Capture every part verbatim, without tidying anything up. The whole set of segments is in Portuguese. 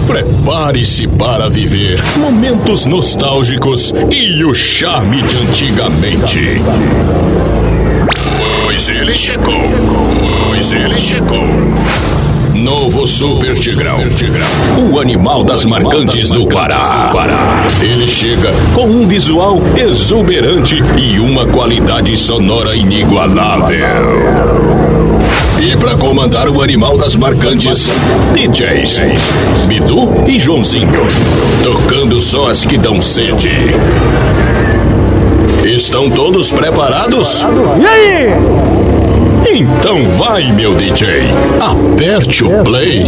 Prepare-se para viver momentos nostálgicos e o charme de antigamente. Pois ele chegou, pois ele chegou. Novo Super Tigrão, o animal das marcantes do Pará. Ele chega com um visual exuberante e uma qualidade sonora inigualável. E para comandar o animal das marcantes, D Js Bidu e Joãozinho, tocando só as que dão sede. Estão todos preparados? E aí? Então vai, meu D J, aperte o play.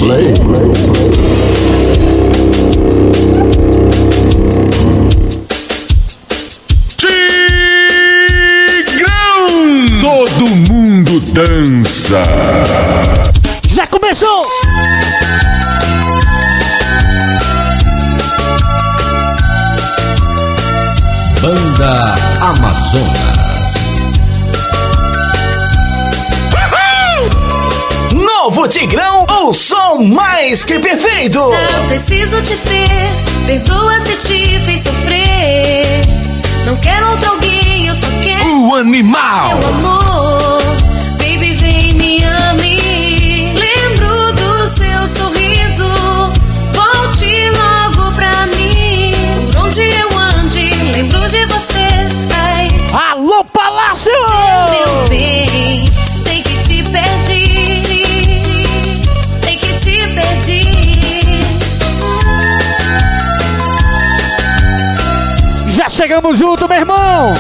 Tigrão! Todo mundo dança. Já começou! Banda Amazonas. Novo Tigrão, o som mais que perfeito. Não preciso te ter, perdoa se te fez sofrer. Não quero outro alguém, eu só quero o animal. Meu amor, baby, vem me ame. Lembro do seu sorriso, volte logo pra mim. Por onde eu ande, lembro de você. Ai, alô, Palácio! Meu bem, sei que te perdi. Já chegamos junto, meu irmão!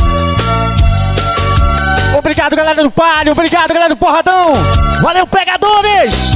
Obrigado, galera do Palio! Obrigado, galera do Porradão! Valeu, pegadores!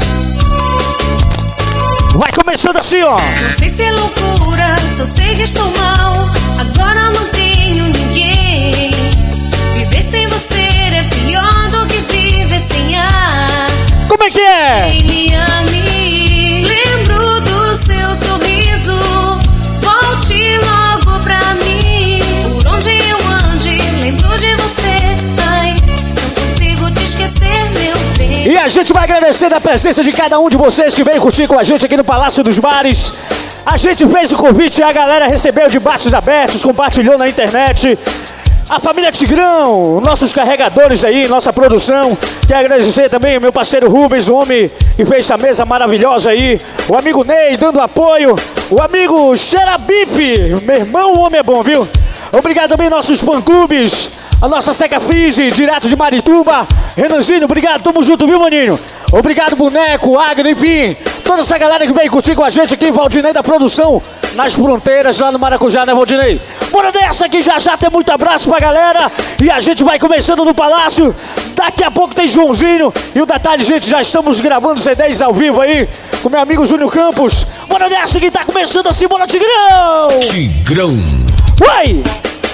Vai começando assim, ó! Não sei se é loucura, só sei que estou mal. Agora não tenho ninguém. Viver sem você é pior do que viver sem ar. Como é que é? Vem me ame. Lembro do seu sorriso, volte logo pra mim. Por onde eu ande, lembro de você. Ai, não consigo te esquecer, meu bem. E a gente vai agradecer a presença de cada um de vocês que veio curtir com a gente aqui no Palácio dos Bares. A gente fez o convite e a galera recebeu de braços abertos, compartilhou na internet. A família Tigrão, nossos carregadores aí, nossa produção. Quero agradecer também ao meu parceiro Rubens, o homem que fez essa mesa maravilhosa aí. O amigo Ney dando apoio. O amigo Xerabife, meu irmão, o homem é bom, viu? Obrigado também aos nossos fã-clubes. A nossa Seca Fise, direto de Marituba. Renanzinho, obrigado, tamo junto, viu, maninho? Obrigado, Boneco, Agro, enfim. Toda essa galera que veio curtir com a gente aqui, Valdinei da produção, nas fronteiras, lá no Maracujá, né, Valdinei? Bora dessa que já já tem muito abraço pra galera. E a gente vai começando no Palácio. Daqui a pouco tem Joãozinho. E o detalhe, gente, já estamos gravando C dez ao vivo aí com meu amigo Júnior Campos. Bora dessa que tá começando assim, bora Tigrão! Tigrão! Vai!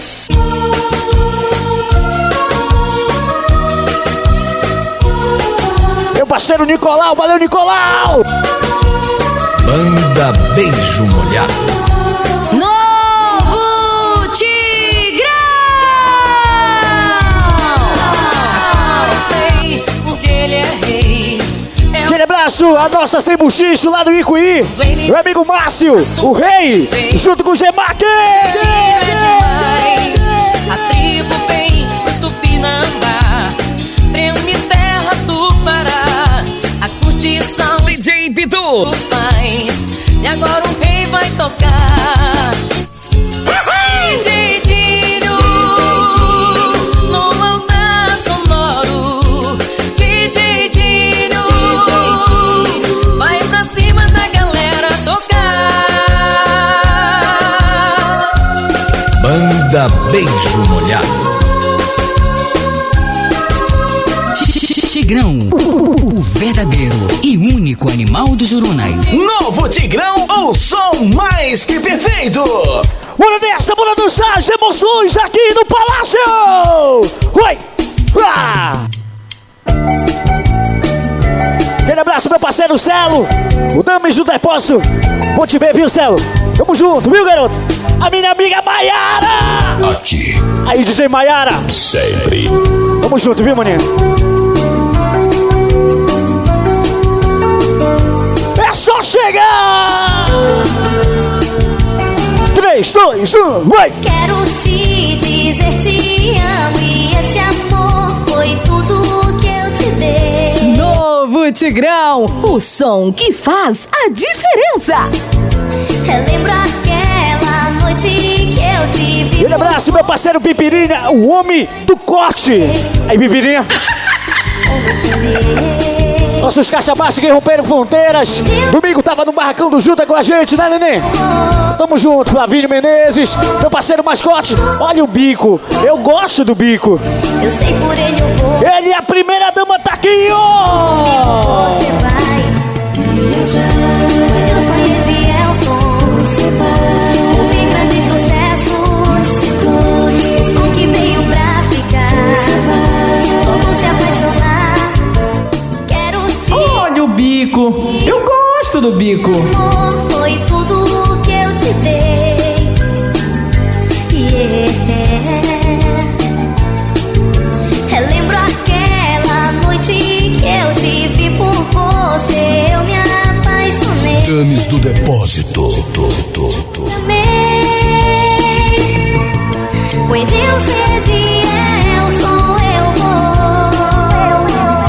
Meu parceiro Nicolau, valeu Nicolau! Banda Beijo Molhado. Novo Tigrão! Não sei porque ele é rei. Aquele abraço, a nossa Sem Buchicho lá do Icuí. Meu amigo Márcio, o rei, junto com o Gemac. A tribo vem do Tupinambá, treme terra do Pará. A curtição D J Bidu faz, e agora o rei vai tocar. D J Dinho, no altar sonoro. D J Dinho, vai pra cima da galera tocar. Banda Beijo Molhado. Tigrão, o verdadeiro e único animal dos Jurunais. Novo Tigrão, o som mais que perfeito. Bora dessa, bora dançar as emoções aqui no Palácio. Oi! Ah! Aquele abraço, meu parceiro Celo, o Dames do Depósito. Bom te ver, viu, Celo? Tamo junto, viu, garoto? A minha amiga Maiara. Aqui. Aí, D J Maiara. Sempre. Tamo junto, viu, maninho? É só chegar! dois, um, vai! Quero te dizer te amo e esse amor foi tudo que eu te dei. Novo Tigrão, o som que faz a diferença. Relembro aquela noite que eu te vi. Um abraço, meu parceiro Pipirinha, o homem do corte. Aí, Pipirinha. Nossos caixa-baixos que romperam fronteiras. Domingo tava no barracão do Junta com a gente, né, neném? Tamo junto, Flavinho Menezes, meu parceiro mascote. Olha o bico, eu gosto do bico. Eu sei por ele eu vou. Ele é a primeira dama, tá aqui, ó! Você vai. Eu sonhei de Elson. Você vai. Ouvir grande sucesso. O som que veio pra ficar. Você vai. Vamos se apaixonar. Quero te. Olha o bico, eu gosto do bico. Amor, foi tudo que eu te dei. Yeah. Relembro aquela noite que eu te vi por você. Eu me apaixonei. Dames do depósito. Amei. O Edilson de Elson eu vou.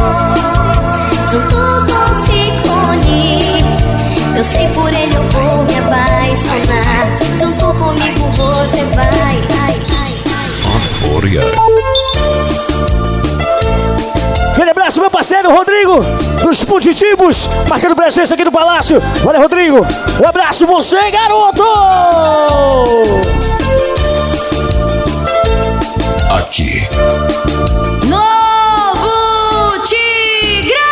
Junto com Ciclone. Eu sei por ele eu vou me apaixonar. Junto comigo você vai. Ai, ai, ai. Aquele abraço, meu parceiro Rodrigo, dos Fugitivos, marcando presença aqui no Palácio. Valeu, Rodrigo. Um abraço você, garoto! Aqui. Novo Tigrão!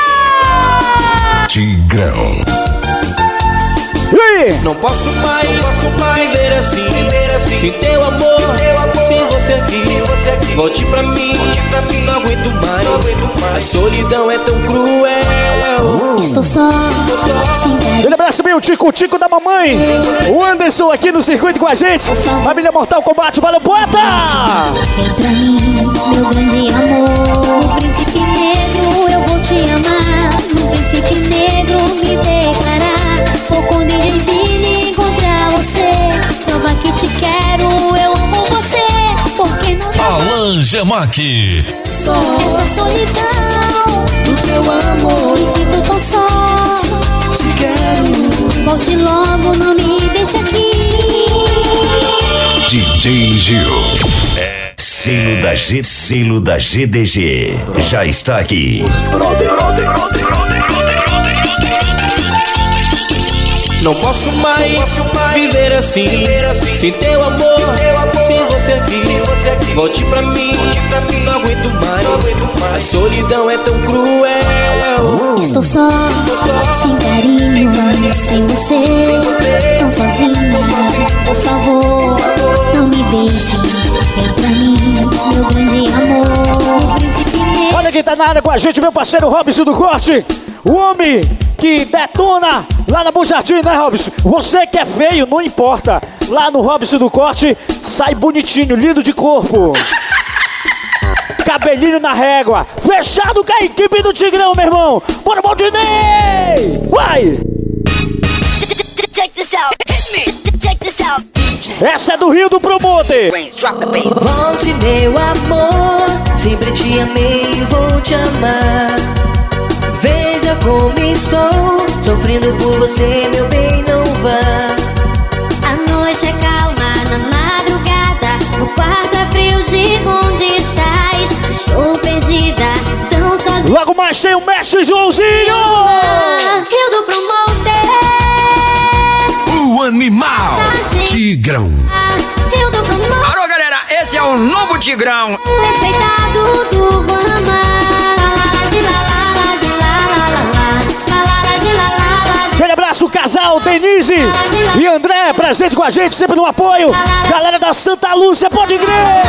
Tigrão. E aí? Não posso mais, mais viver assim, sem teu amor, sem você aqui. Volte pra mim, não aguento mais. A solidão é tão cruel. Estou só, sem Aquele abraço, meu Tico, Tico da mamãe. O Anderson aqui no circuito com a gente. Família Mortal Kombat, valeu, poeta! Vem pra mim, meu grande amor. No príncipe negro eu vou te amar. No príncipe negro me declarar. Vou com D J Vini encontrar você. Prova que te quero, eu amo você. Porque não dá Alan Gemac. essa solidão do teu amor. Me sinto tão só. Te quero. Volte logo, não me deixe aqui. D J Gil. Selo da G, selo da G D G já está aqui. Não posso mais viver assim, sem teu amor, sem você aqui. Volte pra mim, não aguento mais. A solidão é tão cruel. Estou só, sem carinho, sem você, tão sozinha. Por favor, não me deixe. Vem pra mim, meu grande amor. Príncipe negro. Olha quem tá na área com a gente, meu parceiro Robson do Corte. O homem que detona lá na Bom Jardim, né, Robson? Você que é feio, não importa. Lá no Robson do Corte, sai bonitinho, lindo de corpo. Cabelinho na régua. Fechado com a equipe do Tigrão, meu irmão. Bora, Baldinei! Vai! Check this out, hit me, check this out. Essa é do Rio do Promoter. Volte, meu amor, sempre te amei e vou te amar. Veja como estou, sofrendo por você, meu bem, não vá. A noite é calma na madrugada. O quarto é frio de onde estás. Estou perdida, tão sozinha. Logo mais tem o mestre Joãozinho. Rio do Promoter. O animal. Tigrão. Rio do Promoter. Alô, galera, esse é o novo Tigrão. Respeitado do Guamá. Aquele abraço, casal Denise e André, presente com a gente, sempre no apoio. Galera da Santa Lúcia, pode crer.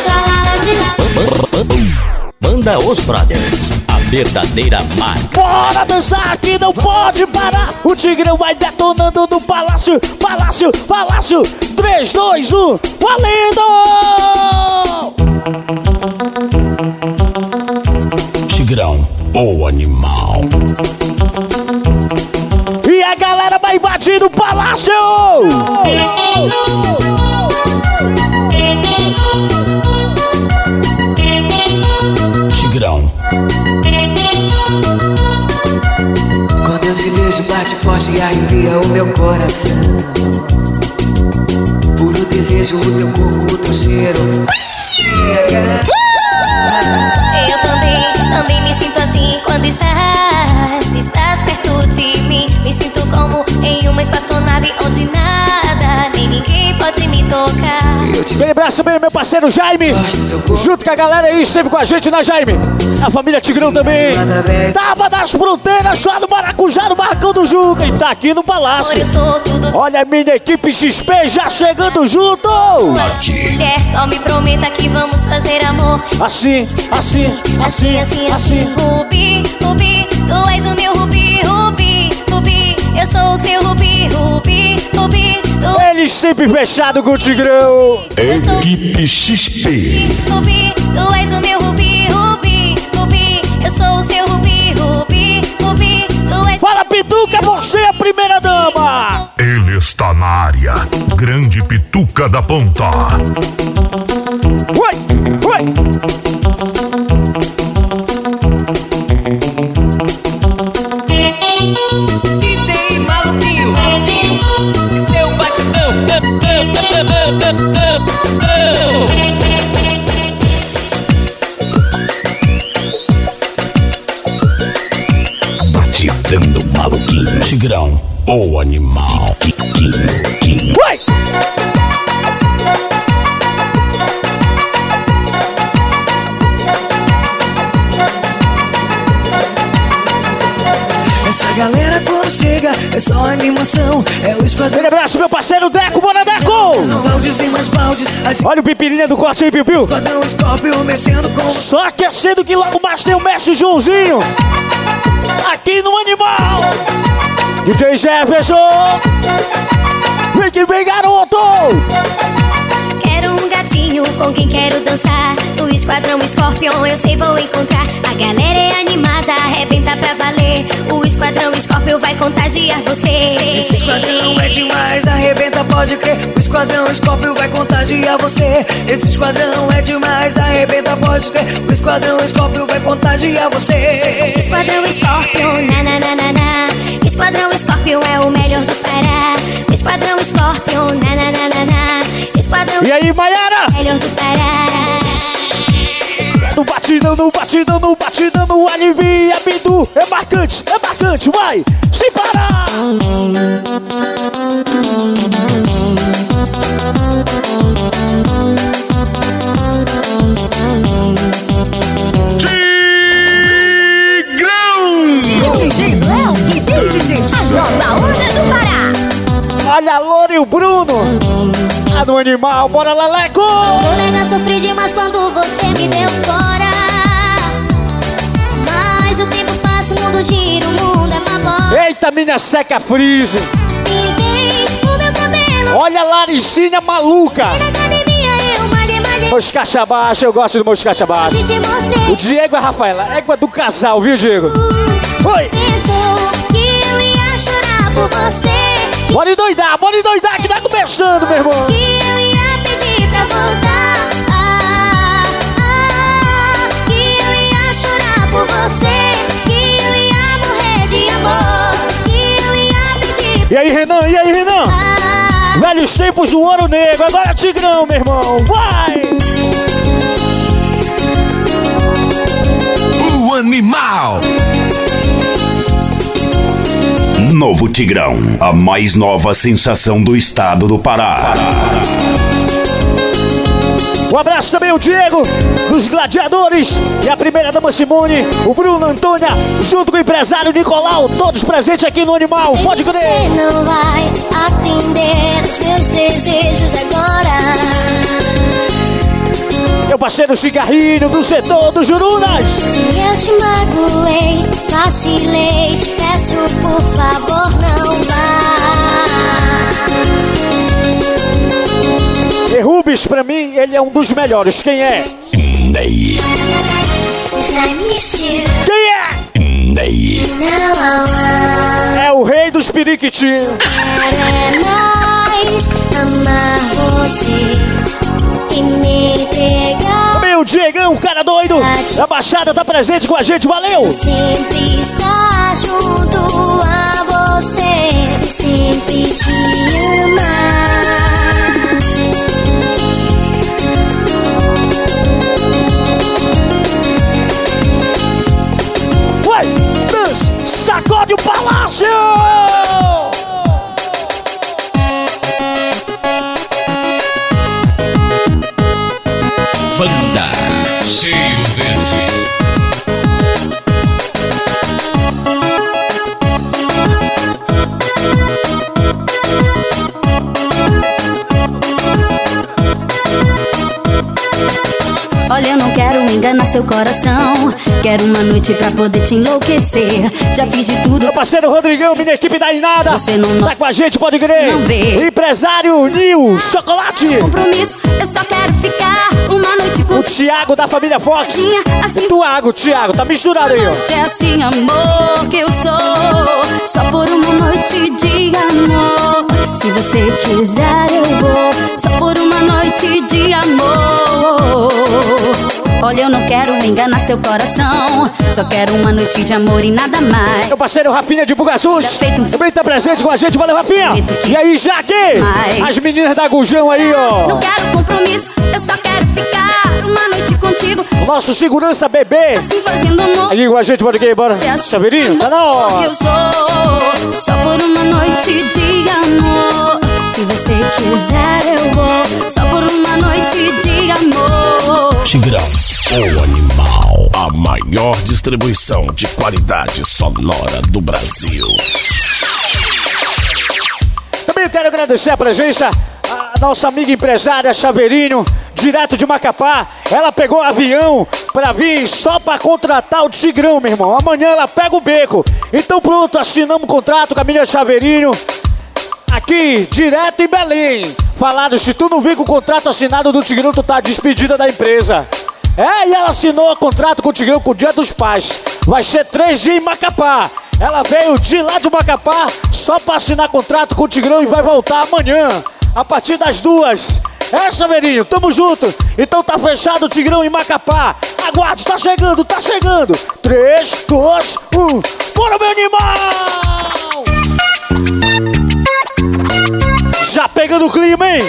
Banda Os Brothers, a verdadeira marca. Bora dançar aqui, não pode parar. O Tigrão vai detonando no Palácio, Palácio, Palácio. três, dois, um, valendo! Tigrão, o animal. E a galera vai invadindo o Palácio! beijo bate forte e arrepia o meu coração. Puro desejo, o teu corpo, o teu cheiro. Eu também, também me sinto assim quando estás Estás perto de mim. Me sinto como em uma espaçonave onde nada nem ninguém pode me tocar. Aquele abraço também, meu parceiro Jaime. Junto com a galera aí, sempre com a gente, né, Jaime? A família Tigrão também. Tava das fronteiras, lá do Maracujá, do Marcão do Juca. E tá aqui no Palácio. Olha a minha equipe X P já chegando junto. Aqui. Mulher, só me prometa que vamos fazer amor. Assim, assim, assim, assim, assim, assim. Rubi, Rubi, tu és o meu Rubi, Rubi, Rubi. Eu sou o seu Rubi, Rubi, Rubi. Eles sempre fechados com o Tigrão. Equipe X P. Rubi, tu és o meu Rubi, Rubi, Rubi. Eu sou o seu Rubi, Rubi, Rubi. Tu és... Fala, Pituca, você é a primeira dama. Ele está na área. Grande Pituca da Ponta. Oi, oi. D J Maluquinho, seu batidão. Batidão do Maluquinho. Tigrão, o animal. Vai! Essa galera quando chega é só animação. É o esquadrão. Aquele abraço, meu parceiro Deco, bora Deco! São baldes e mais baldes. Olha o pipirinha do corte aí, Piu Piu. Esquadrão Scorpio mexendo com. Só aquecendo que logo mais tem o mestre Joãozinho. Aqui no Animal. D J Jefferson. Vem que vem, garoto. Quero um gatinho com quem quero dançar. No esquadrão Scorpion eu sei vou encontrar. A galera é animada, arrebenta pra valer. O esquadrão Scorpion vai contagiar você. Esse esquadrão é demais, arrebenta, pode crer. O esquadrão Scorpion vai contagiar você. Esse esquadrão é demais, arrebenta, pode crer. O esquadrão Scorpion vai contagiar você. Esquadrão Scorpion, na na na na na. Esquadrão Scorpion é o melhor do Pará. O esquadrão Scorpion, na na na na na. Esquadrão. E aí, Maiara? Melhor do Pará. No batidão, no batidão, no batidão, no alivia, Bidu. É marcante, é marcante, vai! Sem parar! Tigrão! D J Léo e David, a nova onda do Pará. Olha a Loura e o Bruno. Tá no Animal, bora Leleco! Colega, sofri demais quando você me deu fora. Mas o tempo passa, o mundo gira, o mundo é uma bola. Eita, minha seca freeze. Pintei o meu cabelo. Olha a Laricinha maluca. Na academia eu malhei, malhei. Meus caixa baixa, eu gosto do meus caixa baixa. Te mostrei. O Diego e a Rafaela, égua do casal, viu, Diego? Oi! Pensou que eu ia chorar por você. Bora endoidar, bora endoidar que tá começando, meu irmão. Que eu ia pedir pra voltar. Ah, ah, que eu ia chorar por você. Que eu ia morrer de amor. Que eu ia pedir. E aí, Renan, e aí, Renan? Ah, Velhos tempos do Ouro Negro, agora Tigrão, meu irmão, vai! O animal! Novo Tigrão, a mais nova sensação do estado do Pará. Um abraço também ao Diego, dos Gladiadores, e a primeira dama Simone, o Bruno Antônia, junto com o empresário Nicolau, todos presentes aqui no Animal, pode crer. você não vai atender os meus desejos agora. Meu parceiro Cigarrinho, do setor dos Jurunas. Se eu te magoei, vacilei, te peço por favor não vá. E Rubens, pra mim, ele é um dos melhores. Quem é? Ney. Quem é? Ney. É o rei dos periquitinhos. Quero mais amar você e me entregar. Meu Diegão, cara doido, a Baixada tá presente com a gente, valeu! Sempre estar junto a invade o palácio! Banda Cheio Verde. Olha, eu não quero enganar seu coração. Quero uma noite pra poder te enlouquecer. Já fiz de tudo. Meu parceiro Rodrigão, minha equipe da Inada. Você não tá com a gente, pode crer. Não vê. O empresário Nil Chocolate. Compromisso, eu só quero ficar uma noite com o Thiago da família Fox. Assim, Thiago, Thiago, tá misturado aí, ó. É assim, amor, que eu sou. Só por uma noite de amor. Se você quiser, eu vou. Só por uma noite de amor. Olha, eu não quero enganar seu coração. Só quero uma noite de amor e nada mais. Meu parceiro Rafinha de Bugaçuz também tá presente com a gente, valeu Rafinha. E aí, Jaque? As meninas da Gujão aí, ó. Não quero compromisso, eu só quero ficar uma noite contigo. O nosso segurança bebê assim fazendo amor. Aí com a gente, bora aqui, bora. Chaveirinho, tá na hora. Eu sou só por uma noite de amor. Se você quiser, eu vou. Só por uma noite de amor. Tigrão, o animal. A maior distribuição de qualidade sonora do Brasil. Também quero agradecer a presença a nossa amiga empresária Chaveirinho, direto de Macapá. Ela pegou avião pra vir só pra contratar o Tigrão, meu irmão. Amanhã ela pega o beco. Então pronto, assinamos o contrato com a minha Chaveirinho. Aqui, direto em Belém. Falaram, se tu não vir com o contrato assinado do Tigrão, tu tá despedida da empresa. É, e ela assinou o contrato com o Tigrão com o Dia dos Pais. Vai ser três dias em Macapá. Ela veio de lá de Macapá só pra assinar contrato com o Tigrão e vai voltar amanhã, a partir das duas. É, Chaveirinho, tamo junto. Então tá fechado o Tigrão em Macapá. Aguarde, tá chegando, tá chegando. Três, dois, um. Bora, meu animal! Já pegando o clima, hein?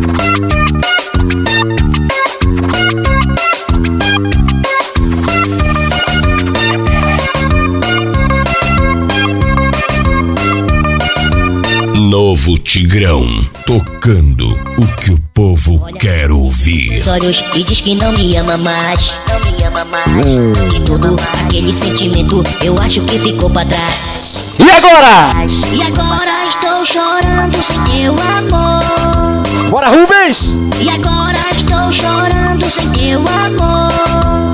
Novo Tigrão, tocando o que o povo Olha, quer ouvir. Os olhos e diz que não me ama mais, não me ama mais. Hum. E todo aquele sentimento eu acho que ficou pra trás. E agora? E agora estou chorando sem teu amor. Bora, Rubens! E agora estou chorando sem teu amor.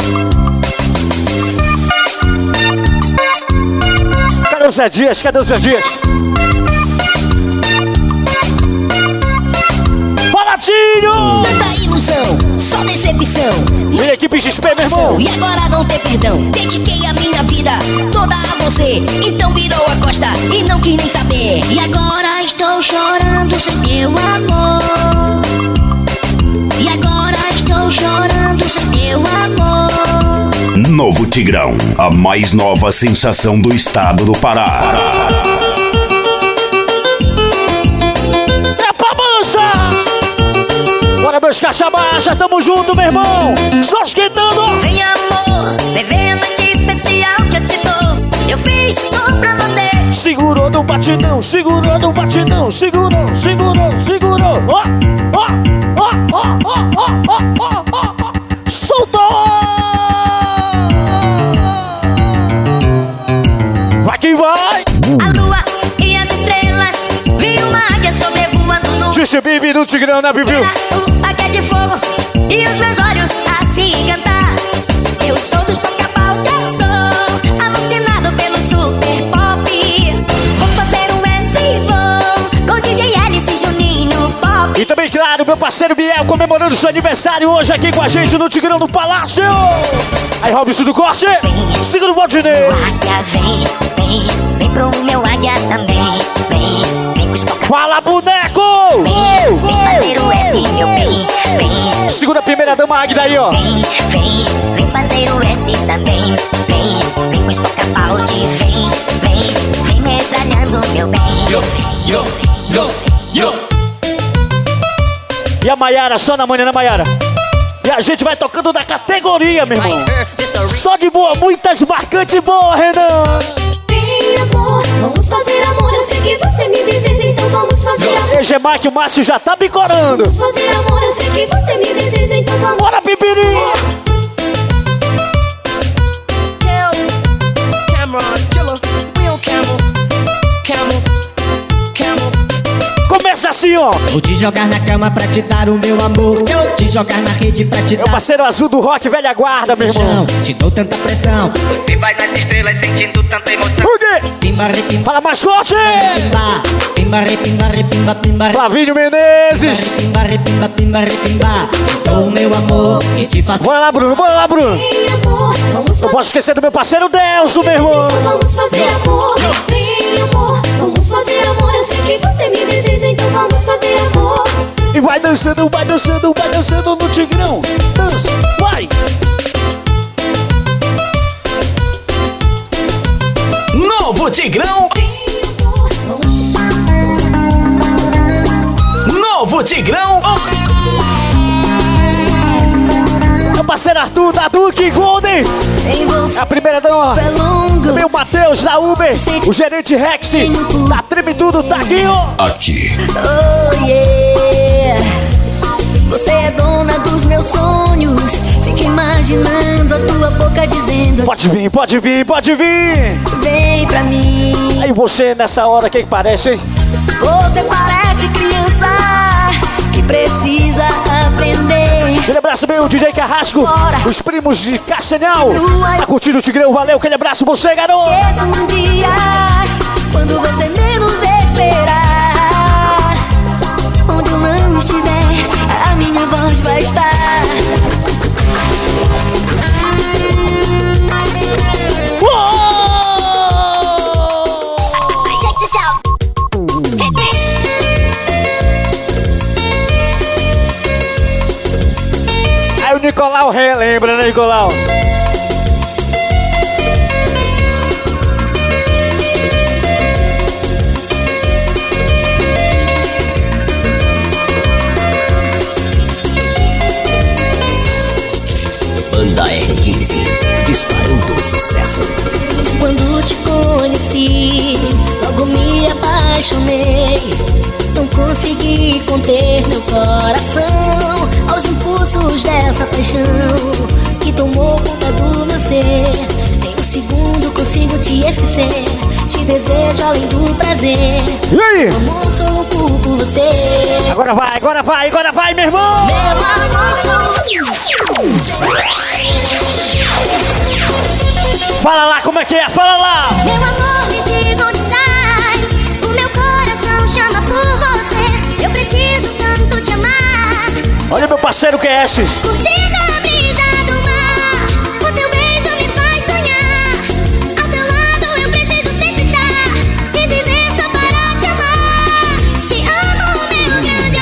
Cadê o Zé Dias? Cadê o Zé Dias? Falatinho! Tanta ilusão, só decepção. Minha equipe X P, meu irmão. E agora não tem perdão. Dediquei a minha vida toda a você. Então virou a costa e não quis nem saber. E agora estou chorando sem teu amor. E agora estou chorando sem teu amor. Novo Tigrão, a mais nova sensação do estado do Pará. Bora, meus caixa baixa, tamo junto, meu irmão. Só esquentando. Vem, amor, vem a noite especial que eu te dou. Eu fiz só pra você. Segurou no batidão, segurou no batidão. Segurou, segurou, segurou. Ó, ó, ó, ó, ó, ó, ó, ó, ó. Soltou. Vai que vai. A lua e as estrelas. Vi uma águia sobrevoando no... Disse Bibi do Tigrão, né, Bibi? Águia de fogo e os meus olhos a se encantar. Eu sou dos Pacabal, eu sou alucinado pelo super pop. Vou fazer um S e vou com D J Alice e Juninho Pop. E também, claro, meu parceiro Biel comemorando seu aniversário hoje aqui com a gente no Tigrão do Palácio. Aí, Robson do Corte, segura o Valdinei. Águia, vem, vem, vem pro meu águia também. Vem, vem com os Pacabal. Fala, boneco! Vem, vem fazer o S, meu bem, vem. Segura a primeira dama Águida aí, ó. Vem, vem, vem fazer o S também. Vem, vem com os Pacabald. Vem, vem, vem metralhando, meu bem. Yo, yo, yo, yo. E a Maiara, só na manhã, né, Maiara? E a gente vai tocando na categoria, meu irmão. Só de boa, muitas marcantes boas, Renan. Vem, amor, E G Mike, o Márcio já tá bicorando. Vamos fazer amor, eu sei que você me deseja, então vamos. Bora, pipirinha! Começa assim, ó. Vou te jogar na cama pra te dar o meu amor. Eu te jogar na rede pra te dar. Meu parceiro azul do rock, velha guarda, meu irmão. Te dou tanta pressão. Você vai nas estrelas sentindo tanta emoção. O quê? Pimba, repimba. Fala mais forte! Pimba, pimba, repimba, repimba, pimba. Flavinho Menezes. Pimba, repimba, pimba, repimba. Te dou o meu amor e te faço. Bora lá, Bruno, bora lá, Bruno. Não posso esquecer do meu parceiro Delso, meu irmão. Vamos fazer amor, vem amor. Vamos fazer amor, eu sei que você me deseja, então vamos fazer amor. E vai dançando, vai dançando, vai dançando no Tigrão. Dança, vai. Novo Tigrão. Novo Tigrão. Meu parceiro Arthur da Duke Golden. A primeira dama. Meu Matheus da Uber. O gerente Rex. Da Treme Tudo, tá aqui, ó. Aqui. Oh yeah. Você é dona dos meus sonhos. Fica imaginando a tua boca dizendo. Pode vir, pode vir, pode vir. Vem pra mim. Aí você nessa hora, o que que parece, hein? Você parece criança que precisa aprender. Aquele abraço meu, D J Carrasco. Os primos de Castanhal. Tá curtindo o Tigrão, valeu. Aquele abraço você, garoto. Esqueça um dia, quando você menos esperar. Onde eu não estiver, a minha voz vai estar. Aí o Nicolau relembra, né, Nicolau? Banda R quinze, disparando sucesso. Quando te conheci, logo me apaixonei. Não consegui conter meu coração aos impulsos dessa paixão que tomou conta do meu ser. Em um segundo consigo te esquecer. Te desejo além do prazer. E aí? Amor, sou louco por você. Agora vai, agora vai, agora vai, meu irmão. Meu amor, sou Fala lá como é que é, fala lá. Meu amor, me diga onde estás. O meu coração chama por você. Eu preciso tanto te amar. Olha meu parceiro Q S. Curtindo a brisa do mar. O teu beijo me faz sonhar. Ao teu lado eu preciso sempre estar. E viver só para te amar. Te amo, meu grande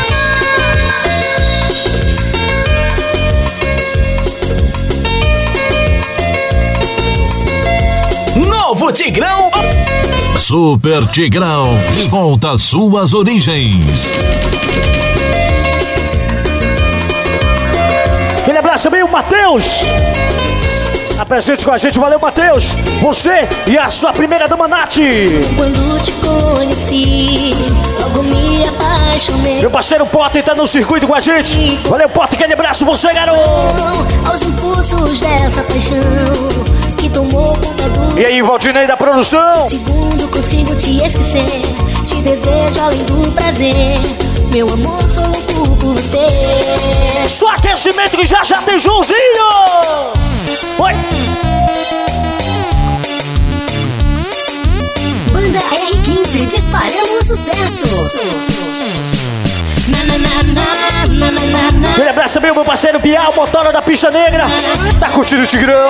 amor. Novo Tigrão. Super Tigrão, de volta às suas origens. Aquele abraço meu, Matheus. Tá presente com a gente, valeu, Matheus. Você e a sua primeira dama, Nath. Quando te conheci, logo me apaixonei. Meu parceiro Potter tá no circuito com a gente. Valeu, Potter, aquele abraço, você, garoto. Aos impulsos dessa paixão que tomou conta do... E aí, Valdinei da produção? Segundo consigo te esquecer. Te desejo além do prazer. Meu amor, sou louco por você. Só aquecimento que já já tem Joãozinho. Oi. Banda R quinze, disparando sucesso. Aquele abraço meu, meu parceiro Bial, motora da Pista Negra. Tá curtindo o Tigrão?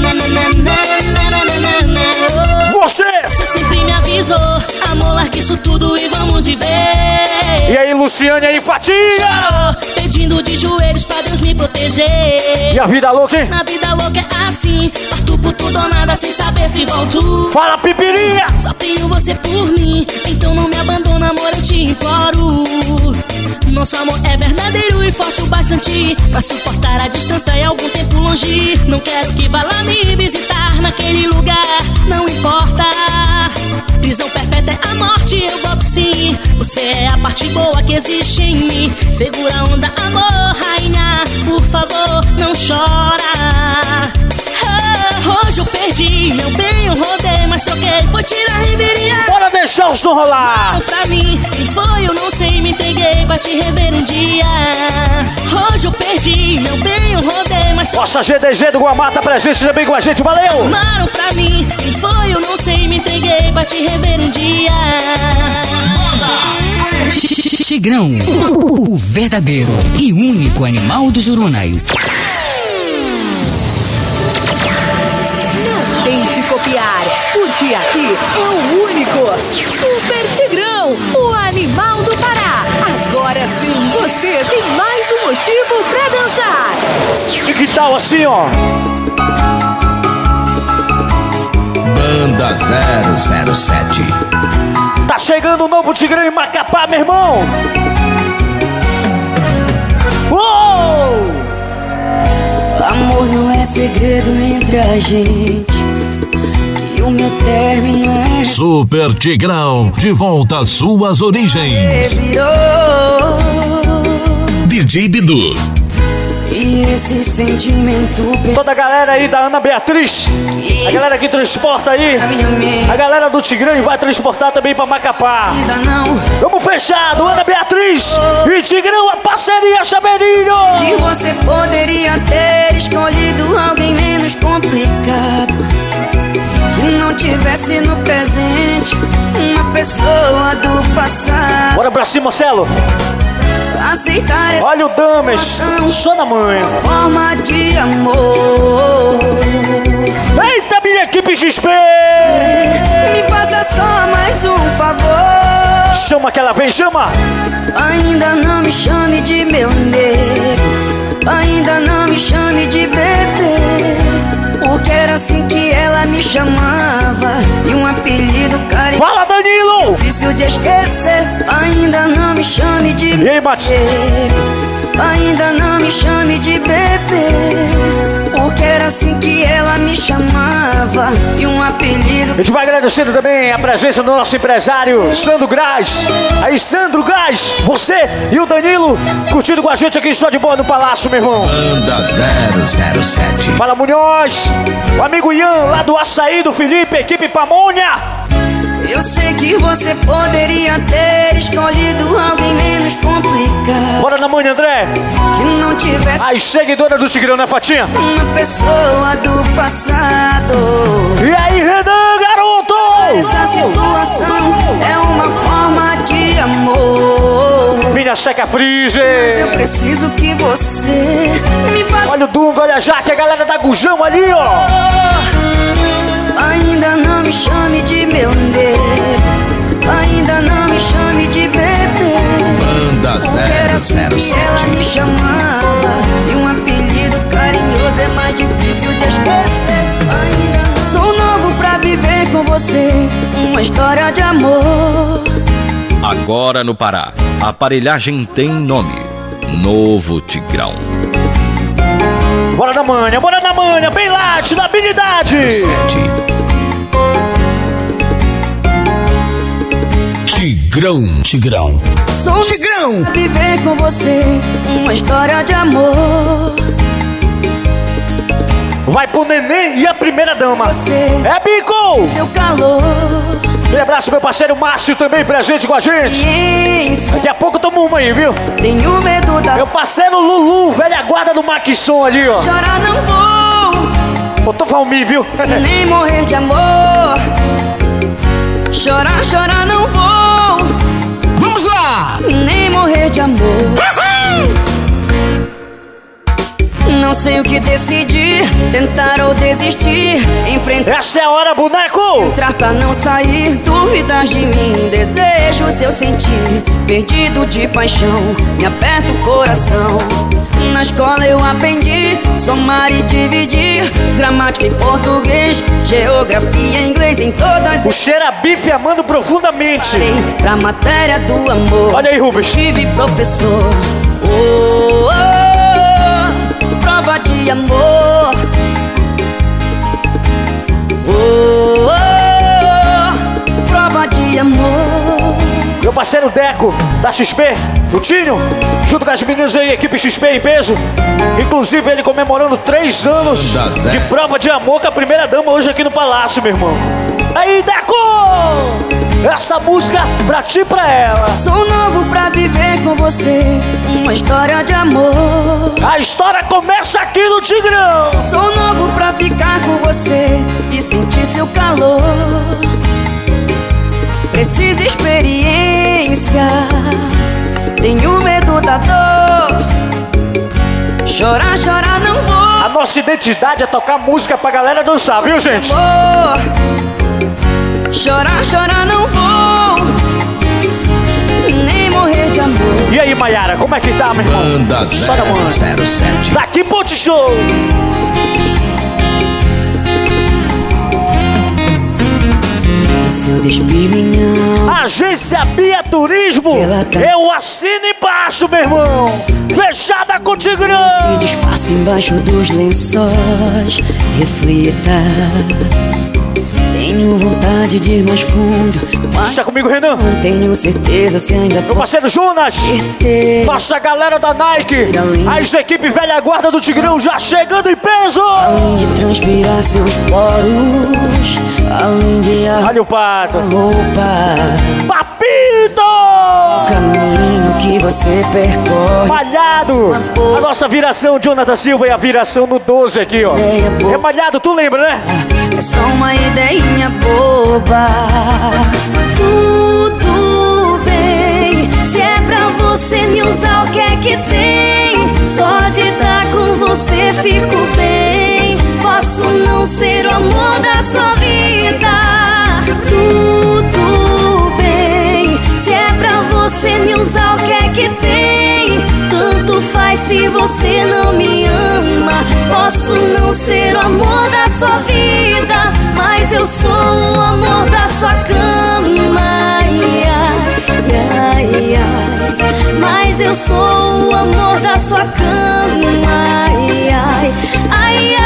Você! Você sempre me avisou, amor, larga isso tudo e vamos viver. E aí, Luciane aí, Fatia! Pedindo de joelhos pra Deus me proteger. E a vida louca, hein? Na vida louca é assim, parto por tudo ou nada sem saber se volto. Fala, pipirinha! Só tenho você por mim, então não me abandona, amor, eu te imploro. Nosso amor é verdadeiro e forte o bastante pra suportar a distância e algum tempo longe. Não quero que vá lá me visitar naquele lugar, não importa. Prisão perpétua é a morte, eu volto sim. Você Você é a parte boa que existe em mim. Segura a onda, amor, rainha. Por favor, não chora. Ah, hoje eu perdi, meu bem, eu rodei, mas troquei, foi tirar a ribeirinha. Bora deixar o som rolar. Pra mim, quem foi, eu não sei, me entreguei pra te rever um dia. Hoje eu perdi, meu bem, eu rodei, mas troquei. Nossa, G D G do Guamá tá presente também com a gente, valeu! Amaram pra mim, quem foi, eu não sei, me entreguei pra te rever um dia. Tigrão, o verdadeiro e único animal dos Urunais. Não tente copiar, porque aqui é o único. Super Tigrão, o animal do Pará. Agora sim, você tem mais um motivo pra dançar. E que tal assim, ó? Banda zero zero sete. Tá chegando o novo Tigrão em Macapá, meu irmão! Uou! Amor não é segredo entre a gente, e o meu término é... Super Tigrão, de volta às suas origens. Virou. D J Bidu. E esse sentimento... Toda a galera aí da Ana Beatriz, a galera que transporta aí, a galera do Tigrão vai transportar também pra Macapá. Vamos fechado, Ana Beatriz e Tigrão, a parceria Chaveirinho. Que você poderia ter escolhido alguém menos complicado, que não tivesse no presente uma pessoa do passado. Bora pra cima, Marcelo. Aceitar essa... Olha o Damas, só na manhã. Forma de amor. Eita, minha equipe X P! Me faça só mais um favor. Chama que ela vem, chama! Ainda não me chame de meu nego, ainda não me chame de bebê, porque era assim que ela me chamava, e um apelido carinhoso. Fala, Danilo! Difícil de esquecer. Ainda não me chame de e aí, Mate? Ainda não me chame de bebê, porque era assim que ela me chamava, e um apelido. A gente vai agradecendo também a presença do nosso empresário Sandro Graz. Aí, Sandro Graz, você e o Danilo curtindo com a gente aqui só de boa no Palácio, meu irmão. Banda zero zero sete. Fala, Munhoz, o amigo Ian lá do Açaí do Felipe, equipe Pamonha. Eu sei que você poderia ter escolhido alguém menos complicado. Bora na manhã, André. Que não tivesse... As seguidoras do Tigrão, né, Fatinha? Uma pessoa do passado. E aí, Renan, garoto? Essa situação é uma forma de amor. Minha checa Frige. Mas eu preciso que você me faça... Olha o Dunga, olha a Jaque, a galera da Gujão ali, ó. Ainda não me chame de meu nego, ainda não me chame de bebê. Banda zero zero sete. Ela me chamava, e um apelido carinhoso é mais difícil de esquecer. Ainda sou novo pra viver com você uma história de amor. Agora no Pará, a aparelhagem tem nome: Novo Tigrão. Bora na manha, bora na manha, bem light, na habilidade. Tigrão, Tigrão. Sou Tigrão. Viver com você uma história de amor. Vai pro neném e a primeira dama. Você é Bico. Seu calor. Um abraço meu parceiro Márcio também presente com a gente. Daqui a pouco toma uma aí, viu? Tenho medo da... Meu parceiro Lulu, velha guarda do Maquisson ali, ó. Chorar não vou. Botou Valmir, viu? Nem morrer de amor. Chorar, chorar não vou. Vamos lá! Nem morrer de amor. Não sei o que decidir, tentar ou desistir, enfrentar. Essa é a hora, boneco! Entrar pra não sair, dúvidas de mim, desejo seu sentir, perdido de paixão, me aperta o coração. Na escola eu aprendi somar e dividir, gramática em português, geografia em inglês, em todas. O cheira bife amando profundamente. Parei pra matéria do amor. Olha aí, Rubens. Tive professor. Oh, oh. Prova de amor. Oh, oh, oh, prova de amor. Meu parceiro Deco, da X P, o Tinho, junto com as meninas aí, equipe X P em peso. Inclusive ele comemorando três anos de prova de amor com a primeira dama hoje aqui no Palácio, meu irmão. Aí, Deco! Essa música pra ti e pra ela. Sou novo pra viver com você uma história de amor. A história começa aqui no Tigrão. Sou novo pra ficar com você e sentir seu calor. Preciso experiência, tenho medo da dor. Chorar, chorar não vou. A nossa identidade é tocar música pra galera dançar, viu, gente? Amor. Chorar, chorar não vou, nem morrer de amor. E aí, Maiara, como é que tá, meu irmão? Banda zero sete. Daqui Ponte Show. Se eu despir minha Agência Bia Turismo, tá... eu assino embaixo, meu irmão. Fechada com o Tigrão. Se disfarça embaixo dos lençóis, reflita. Tenho vontade de ir mais fundo, mas está comigo, Renan? Não tenho certeza se ainda meu parceiro Jonas, passa a galera da Nike, as equipes velha guarda do Tigrão já chegando em peso. Além de transpirar seus poros, além de olha o pato, roupa, papito, o caminho que você percorre, malhado, a nossa viração Jonathan Silva e a viração no doze aqui, ó. É malhado, tu lembra, né? É só uma ideinha boba. Tudo bem, se é pra você me usar, o que é que tem? Só de estar com você fico bem. Posso não ser o amor da sua vida. Tudo bem, se é pra você me usar, o que é que tem? Tanto faz se você não me ama. Posso não ser o amor da sua vida, mas eu sou o amor da sua cama. Ai, ai, ai. Mas eu sou o amor da sua cama. Ai, ai, ai,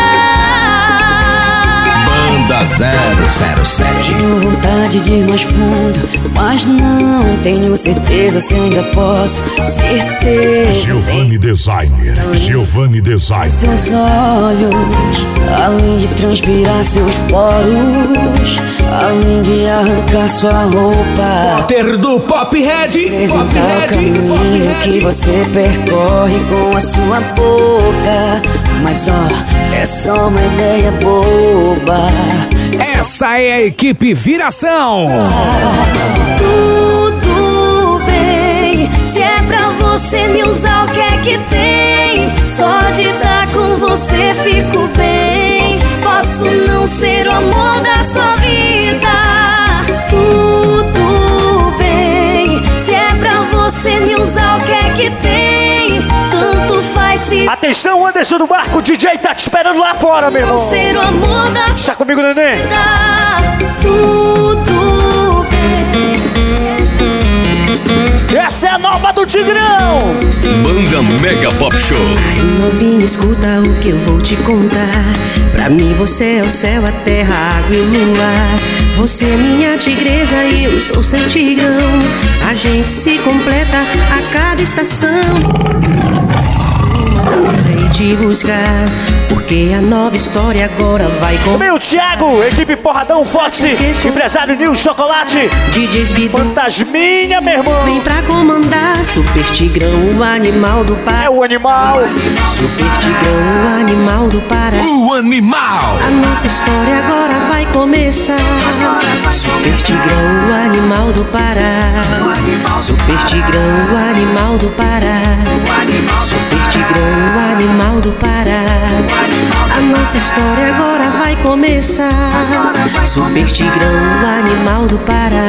ai. Banda zero zero sete. Tenho vontade de ir mais fundo, mas não tenho certeza se ainda posso. Certeza. Giovanni Designer, Giovanni Designer. Seus olhos, além de transpirar seus poros, além de arrancar sua roupa, Potter do Pop Red, apresentar o caminho que você percorre com a sua boca. Mas ó, é só uma ideia boba. Essa é a equipe Viração. Tudo bem, se é pra você me usar, o que é que tem? Só de estar com você fico bem. Posso não ser o amor da sua vida. Tudo bem, se é pra você me usar, o que é que tem? Tanto faz se... Atenção, Anderson do Barco, o D J tá te esperando lá fora, meu irmão. Não ser o amor da Está comigo, neném? Tudo bem. Essa é a nova do Tigrão. Banda Mega Pop Show. Ai, novinho, escuta o que eu vou te contar. Pra mim você é o céu, a terra, a água e o luar. Você é minha tigresa e eu sou seu tigrão. A gente se completa a cada estação. Mandei te buscar, porque a nova história agora vai com... Meu Thiago, equipe Porradão Fox, empresário Nil Chocolate, D Js Bidu, Fantasminha, meu irmão. Vem pra comandar, Super Tigrão, o animal do Pará. É o animal. Super Tigrão, o animal do Pará. O animal. A nossa história agora vai começar. Super Tigrão, o animal do Pará. Super Tigrão, o animal do Pará. Super Tigrão, o animal do Pará. A nossa história agora vai começar. Super Tigrão, o animal do Pará.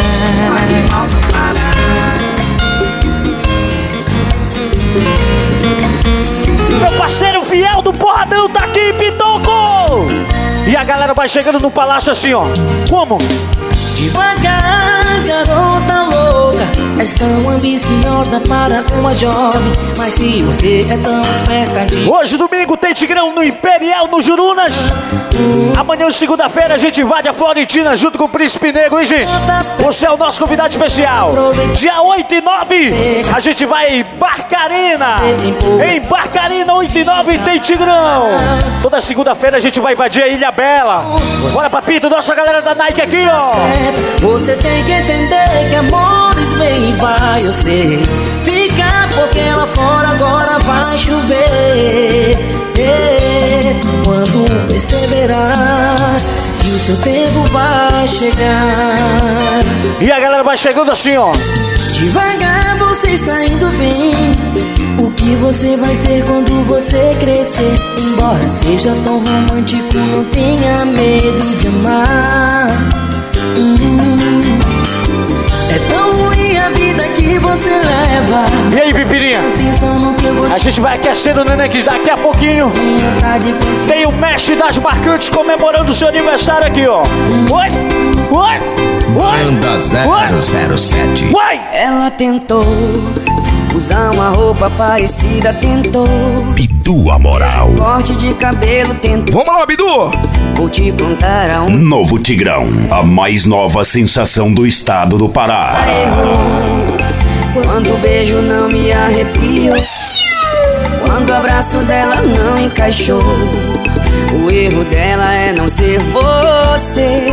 Meu parceiro fiel do Porradão tá aqui, Pitoco! E a galera vai chegando no palácio assim, ó. Como? Devagar, garota louca, És tão ambiciosa para uma jovem, mas se você é tão esperta de... Hoje, domingo, tem Tigrão no Imperial, no Jurunas. Amanhã, segunda-feira, a gente invade a Florentina junto com o Príncipe Negro, hein, gente? Você é o nosso convidado especial. Dia oito e nove, a gente vai em Barcarena. Em Barcarena, oito e nove, tem Tigrão. Toda segunda-feira, a gente vai invadir a Ilha Bela. Bora, papito, nossa galera da Nike aqui, ó. Você tem que entender que amores vem e vai, eu sei. Fica porque lá fora agora vai chover. É, quando perceberá que o seu tempo vai chegar. E a galera vai chegando assim, ó. Devagar você está indo bem. O que você vai ser quando você crescer? Embora seja tão romântico, não tenha medo de amar. hum. É tão ruim a vida que você leva. E aí, Pipirinha? A gente vai aquecendo o neném que daqui a pouquinho tem o mestre das marcantes comemorando o seu aniversário aqui, ó. Oi! Oi! Oi! Banda zero zero sete. Oi! Ela tentou usar uma roupa parecida, tentou Bidu Amoral. corte de cabelo, tentou. Vamos lá, Bidu! Vou te contar a um. Novo Tigrão, a mais nova sensação do estado do Pará. Errou. Quando o beijo não me arrepiou, quando o abraço dela não encaixou. O erro dela é não ser você.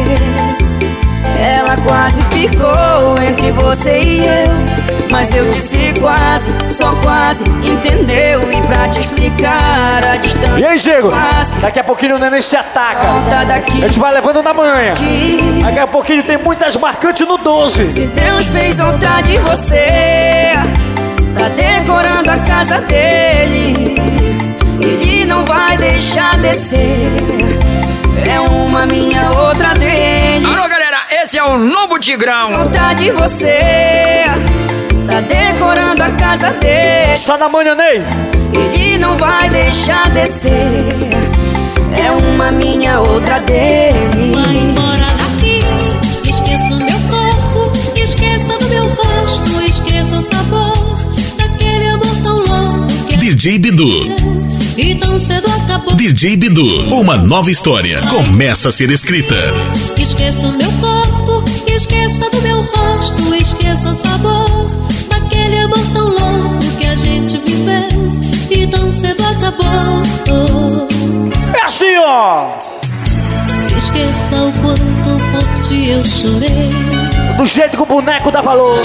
Ela quase ficou entre você e eu, mas eu disse quase, só quase entendeu. E pra te explicar a distância. E aí, Diego? Daqui a pouquinho o neném se ataca. Daqui. A gente vai levando na manhã. Daqui a pouquinho tem muitas marcantes no doze. Se Deus fez vontade de você, tá decorando a casa dele. Ele não vai deixar descer. É uma minha, outra dele. Alô, galera, esse é o novo Tigrão. Vontade de você, tá decorando a casa dele. Só na manhã, Ney. Ele não vai deixar descer. É uma minha, outra dele. Vai embora daqui, esqueça o meu corpo, esqueça do meu rosto, esqueça o sabor daquele amor tão louco que D J Bidu. e tão cedo acabou. D J Bidu, uma nova história começa a ser escrita. Esqueça o meu corpo, esqueça do meu rosto, esqueça o sabor daquele amor tão louco que a gente viveu e tão cedo acabou. É assim, ó. Esqueça o quanto por ti eu chorei, do jeito que o boneco dá valor.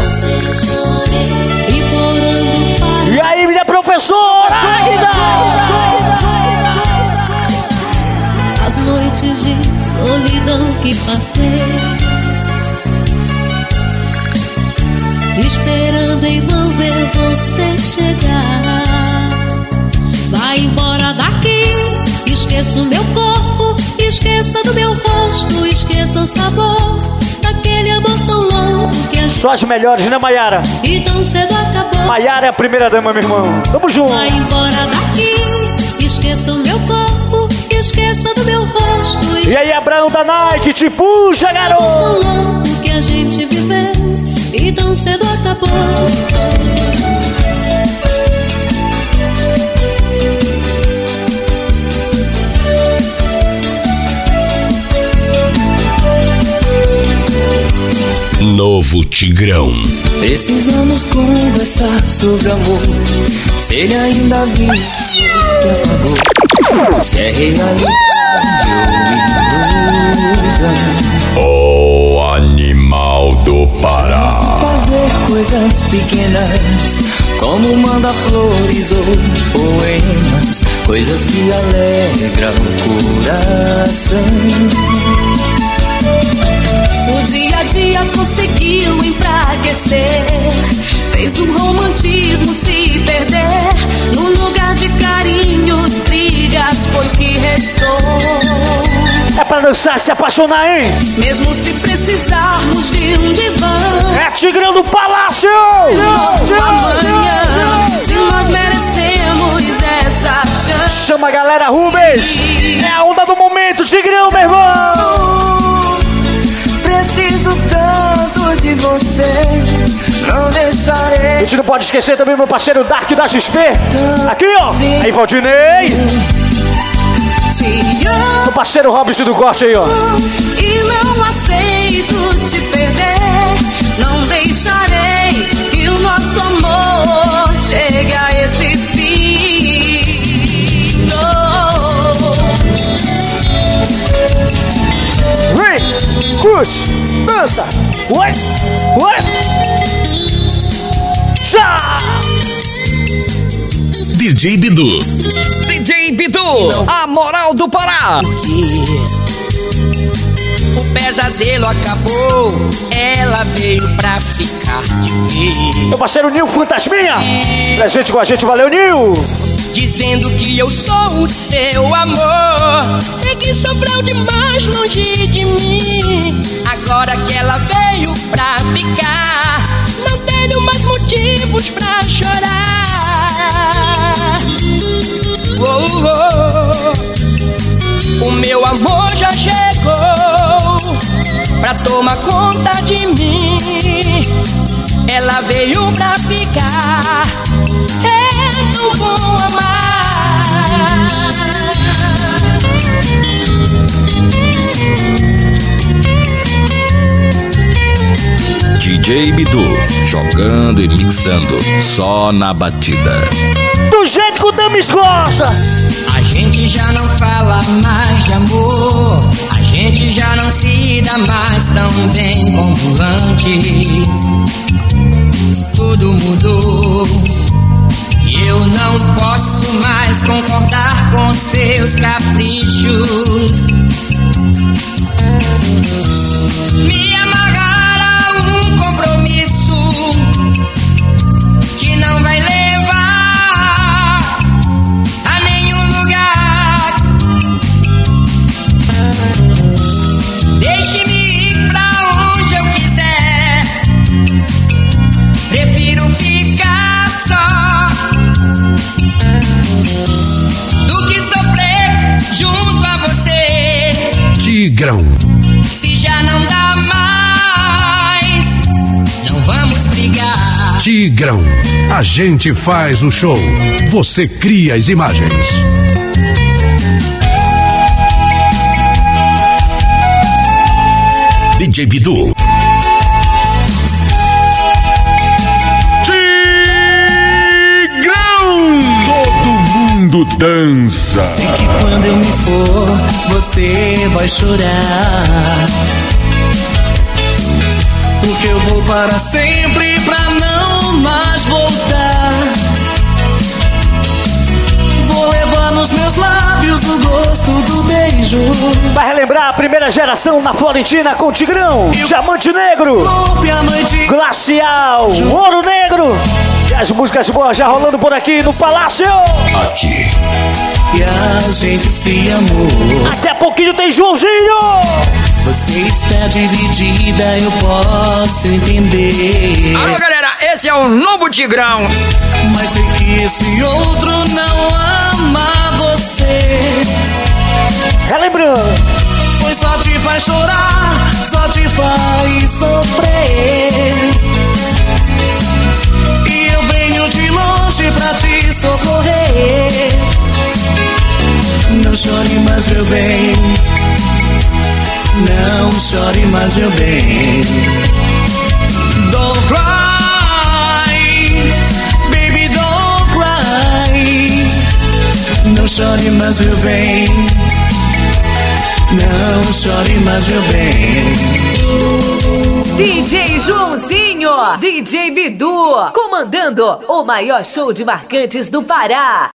Implorando para... E aí, minha professora Águida! As noites de solidão que passei, esperando em vão ver você chegar. Vai embora daqui, esqueça o meu corpo, esqueça do meu rosto, esqueça o sabor daquele amor tão louco que a gente... Só as melhores, né, Maiara? E tão cedo acabou. Maiara é a primeira dama, meu irmão. Tamo junto. Vai embora daqui, esqueça o meu corpo, esqueça do meu rosto. E aí, Abraão da Nike, te puxa, garoto. Tão louco que a gente viveu e tão cedo acabou. Novo Tigrão. Precisamos conversar sobre amor. Se ele ainda vive, se apagou, se é realidade ou ilusão. O animal do Pará. Fazer coisas pequenas, como mandar flores ou poemas, coisas que alegram o coração. O dia a dia conseguiu enfraquecer, fez o romantismo se perder. No lugar de carinhos, brigas foi que restou. É pra dançar, se apaixonar, hein? Mesmo se precisarmos de um divã, é Tigrão do Palácio! Amanhã, se nós merecemos essa chance. Chama a galera, Rubens! É a onda do momento, Tigrão, meu irmão! Preciso tanto de você, não deixarei. A gente não pode esquecer também meu parceiro Dark da X P. Aqui, ó. Aí, Valdinei. O parceiro Robson do Corte aí, ó. E não aceito te perder. Não deixarei que o nosso amor chegue a esse fim. Oh. Vem, push, dança. Ué, ué. Já. D J Bidu. D J Bidu, a moral do Pará. O pesadelo acabou, ela veio pra ficar de vez. Meu parceiro Nil Fantasminha, presente com a gente, valeu Nil. Dizendo que eu sou o seu amor, é que sofreu demais longe de mim. Agora que ela veio pra ficar, não tenho mais motivos pra chorar. Oh, oh. O meu amor já chegou pra tomar conta de mim. Ela veio pra ficar, é tão bom amar. D J Bidu, jogando e mixando, só na batida. Do jeito que o Damis gosta. A gente já não fala mais de amor, a gente já não se dá mais tão bem como antes. Tudo mudou e eu não posso mais concordar com seus caprichos. Me amarrar a um compromisso que não vai levar a nenhum lugar. Deixe-me ir pra onde eu quiser, prefiro ficar só do que sofrer junto a você. Tigrão. Se já não dá mais, não vamos brigar. Tigrão, a gente faz o show, você cria as imagens. D J Bidu. Todo mundo dança. Sei que quando eu me for, você vai chorar, porque eu vou para sempre pra não mais voltar. Vou levar nos meus lábios o gosto do beijo. Vai relembrar a primeira geração na Florentina com Tigrão, Diamante Negro, Glacial, Ouro Negro. E as músicas boas já rolando por aqui no Palácio. Aqui. E a gente se amou. Daqui a pouquinho tem Joãozinho. Você está dividida, eu posso entender. Alô, galera, esse é o novo Tigrão. Mas sei que esse outro não ama você. Relembrando, pois só te faz chorar, só te faz sofrer. E eu venho de longe pra te socorrer. Não chore mais, meu bem. Não chore mais, meu bem. Don't cry, baby, don't cry. Não chore mais, meu bem. Não chore mais, meu bem. D J Joãozinho, D J Bidu, comandando o maior show de marcantes do Pará.